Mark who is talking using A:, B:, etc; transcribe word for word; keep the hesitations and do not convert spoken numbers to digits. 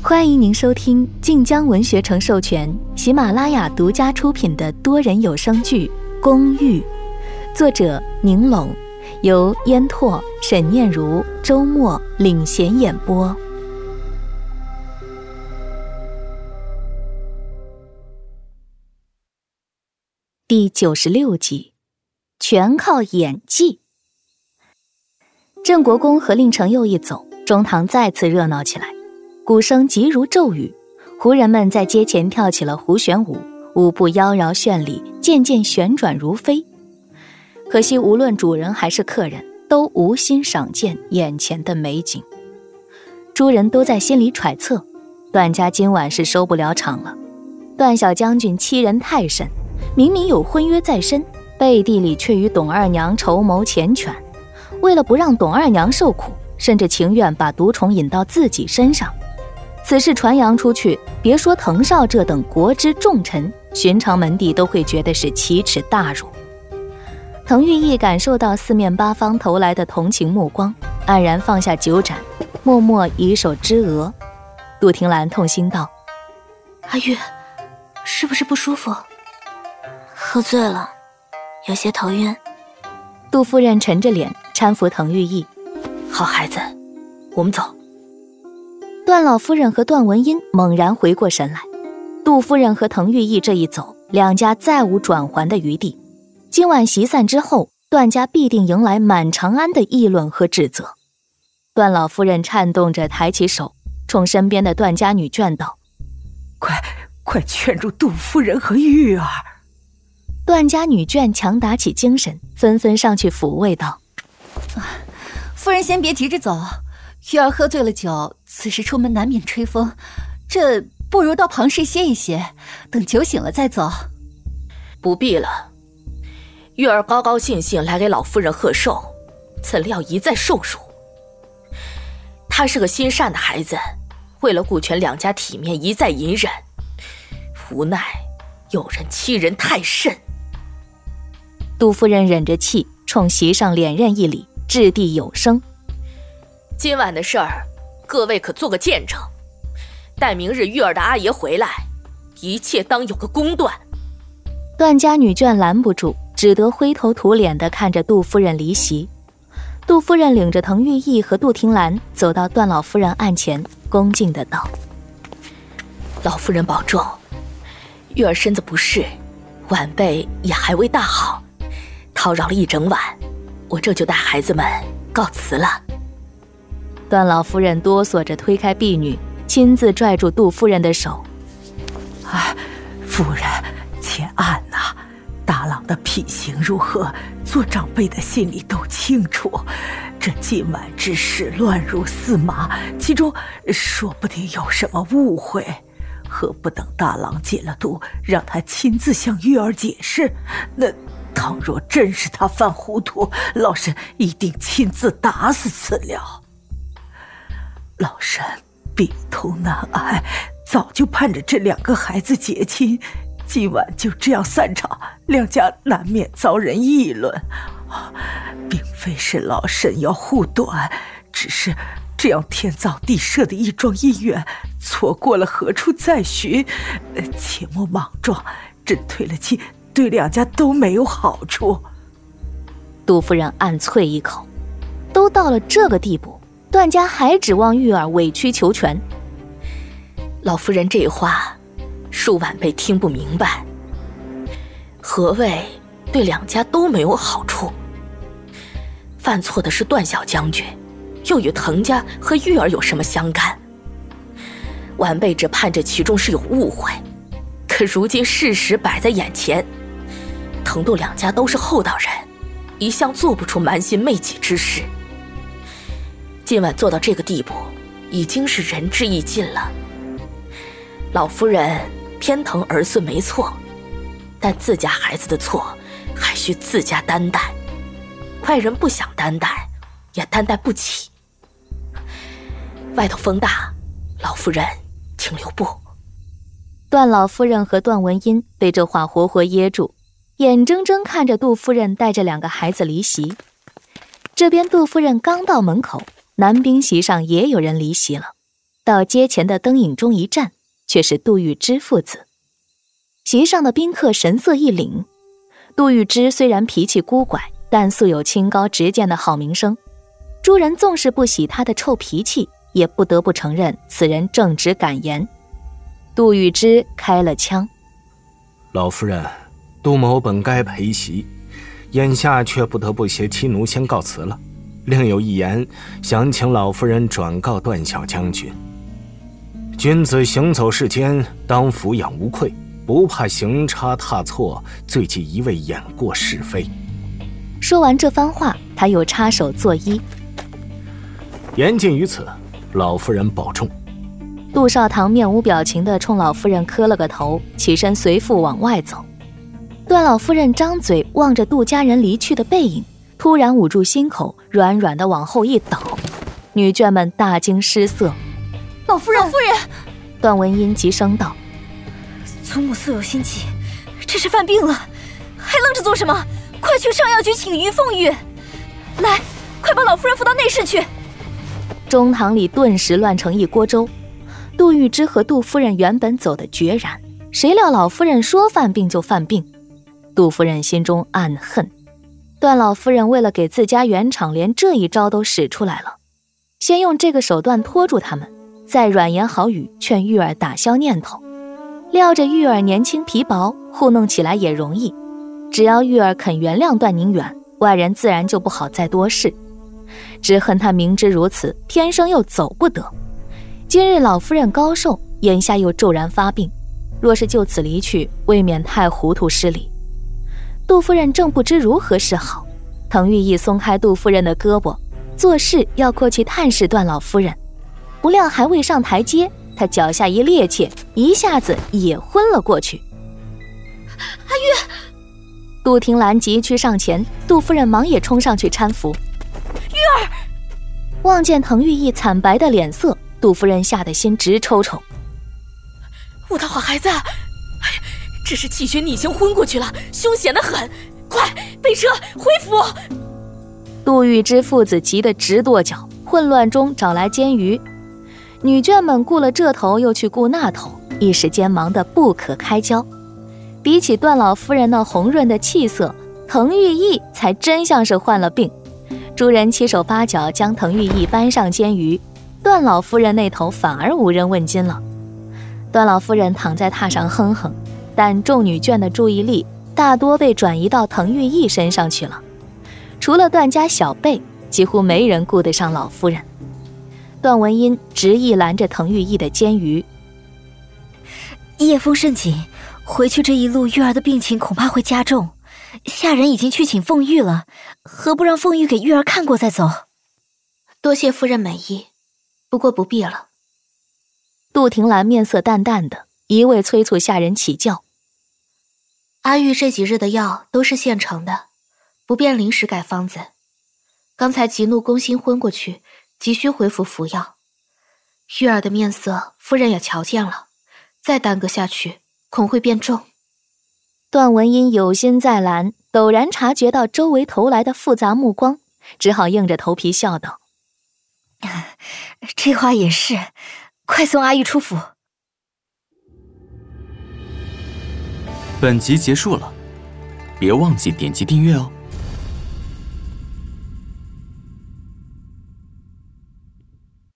A: 欢迎您收听晋江文学城授权、喜马拉雅独家出品的多人有声剧《公寓》，作者宁拢，由烟拓、沈念如、周末领衔演播。第九十六集，全靠演技。郑国公和令程又一走，中堂再次热闹起来。鼓声急如骤雨，胡人们在街前跳起了胡旋舞，舞步妖娆绚丽，渐渐旋转如飞。可惜无论主人还是客人，都无心赏见眼前的美景。诸人都在心里揣测，段家今晚是收不了场了。段小将军欺人太甚，明明有婚约在身，背地里却与董二娘筹谋缱绻，为了不让董二娘受苦，甚至情愿把毒虫引到自己身上。此事传扬出去，别说滕少这等国之重臣，寻常门第都会觉得是奇耻大辱。滕玉义感受到四面八方投来的同情目光，黯然放下酒盏，默默以手支额。杜婷兰痛心道：
B: 阿玉，是不是不舒服？喝醉了，有些头晕。
A: 杜夫人沉着脸搀扶滕玉义：
C: 好孩子，我们走。
A: 段老夫人和段文音猛然回过神来，杜夫人和滕玉义这一走，两家再无转圜的余地。今晚席散之后，段家必定迎来满长安的议论和指责。段老夫人颤动着抬起手，冲身边的段家女眷道：
D: 快快劝住杜夫人和玉儿。
A: 段家女眷强打起精神，纷纷上去抚慰道：
E: 夫人先别急着走，玉儿喝醉了酒，此时出门难免吹风，这不如到旁室歇一歇，等酒醒了再走。
C: 不必了，玉儿高高兴兴来给老夫人贺寿，怎料一再受辱。她是个心善的孩子，为了顾全两家体面，一再隐忍，无奈有人欺人太甚。
A: 杜夫人忍着气，冲席上连任一礼，掷地有声：
C: 今晚的事儿，各位可做个见证。待明日玉儿的阿爷回来，一切当有个公断。
A: 段家女眷拦不住，只得灰头土脸地看着杜夫人离席。杜夫人领着滕玉义和杜婷兰走到段老夫人案前，恭敬地道：
C: 老夫人保重，玉儿身子不适，晚辈也还未大好，叨扰了一整晚，我这就带孩子们告辞了。
A: 段老夫人哆嗦着推开婢女，亲自拽住杜夫人的手：
D: 哎，夫人且按呐，大郎的品行如何，做长辈的心里都清楚。这今晚之事乱如四麻，其中说不定有什么误会，何不等大郎解了毒，让他亲自向玉儿解释？那倘若真是他犯糊涂，老身一定亲自打死此了。老身病痛难挨，早就盼着这两个孩子结亲，今晚就这样散场，两家难免遭人议论。并非是老身要护短，只是这样天造地设的一桩姻缘，错过了何处再寻？切莫莽撞，真退了亲，对两家都没有好处。
A: 杜夫人暗啐一口，都到了这个地步，段家还指望玉儿委曲求全。
C: 老夫人这话，恕晚辈听不明白。何谓对两家都没有好处？犯错的是段小将军，又与滕家和玉儿有什么相干？晚辈只盼着其中是有误会，可如今事实摆在眼前，滕杜两家都是厚道人，一向做不出瞒心昧己之事。今晚做到这个地步，已经是仁至义尽了。老夫人偏疼儿孙没错，但自家孩子的错还需自家担待，外人不想担待，也担待不起。外头风大，老夫人请留步。
A: 段老夫人和段文音被这话活活噎住，眼睁睁看着杜夫人带着两个孩子离席。这边杜夫人刚到门口，男宾席上也有人离席了。 到街前的灯影中一站，却是杜玉芝父子。席上的宾客神色一凛。杜玉芝虽然脾气孤拐，但素有清高直谏的好名声。诸人纵是不喜他的臭脾气，也不得不承认此人正直敢言。杜玉芝开了腔：
F: 老夫人，杜某本该陪席，眼下却不得不携妻奴先告辞了。另有一言，想请老夫人转告段小将军。君子行走世间，当俯仰无愧，不怕行差踏错，最忌一味掩过是非。
A: 说完这番话，他又插手作揖：
F: 言尽于此，老夫人保重。
A: 杜少棠面无表情地冲老夫人磕了个头，起身随父往外走。段老夫人张嘴望着杜家人离去的背影，突然捂住心口，软软地往后一倒。女眷们大惊失色。
E: 老夫人，老夫人！
A: 段文音急声道：
B: 祖母素有心疾，这是犯病了，还愣着做什么？快去上药局请于凤玉！来，快把老夫人扶到内室去！
A: 中堂里顿时乱成一锅粥。杜玉芝和杜夫人原本走得决然，谁料老夫人说犯病就犯病。杜夫人心中暗恨，段老夫人为了给自家圆场，连这一招都使出来了。先用这个手段拖住他们，再软言好语劝玉儿打消念头。料着玉儿年轻皮薄，糊弄起来也容易。只要玉儿肯原谅段宁远，外人自然就不好再多事。只恨他明知如此，天生又走不得。今日老夫人高寿，眼下又骤然发病，若是就此离去，未免太糊涂失礼。杜夫人正不知如何是好，滕玉义松开杜夫人的胳膊，做事要过去探视段老夫人。不料还未上台阶，他脚下一趔趄，一下子也昏了过去。
B: 阿玉！
A: 杜婷兰急趋上前，杜夫人忙也冲上去搀扶。
B: 玉儿！
A: 望见滕玉义惨白的脸色，杜夫人吓得心直抽抽。
C: 我的好孩子，只是气血逆行昏过去了，凶险得很，快备车恢复！
A: 杜玉芝父子急得直跺脚，混乱中找来监鱼。女眷们顾了这头又去顾那头，一时间忙得不可开交。比起段老夫人那红润的气色，滕玉义才真像是患了病。诸人七手八脚将滕玉义搬上监鱼，段老夫人那头反而无人问津了。段老夫人躺在榻上哼哼，但众女眷的注意力大多被转移到滕玉义身上去了。除了段家小辈，几乎没人顾得上老夫人。段文音执意拦着滕玉义的监鱼：
B: 夜风甚紧，回去这一路玉儿的病情恐怕会加重，下人已经去请凤玉了，何不让凤玉给玉儿看过再走？
C: 多谢夫人美意，不过不必了。
A: 杜婷兰面色淡淡的，一味催促下人起轿。
C: 阿玉这几日的药都是现成的，不便临时改方子。刚才急怒攻心昏过去，急需恢复服药。玉儿的面色，夫人也瞧见了，再耽搁下去，恐会变重。
A: 段文音有心在拦，陡然察觉到周围投来的复杂目光，只好硬着头皮笑道：
B: 这话也是，快送阿玉出府。
G: 本集结束了，别忘记点击订阅哦。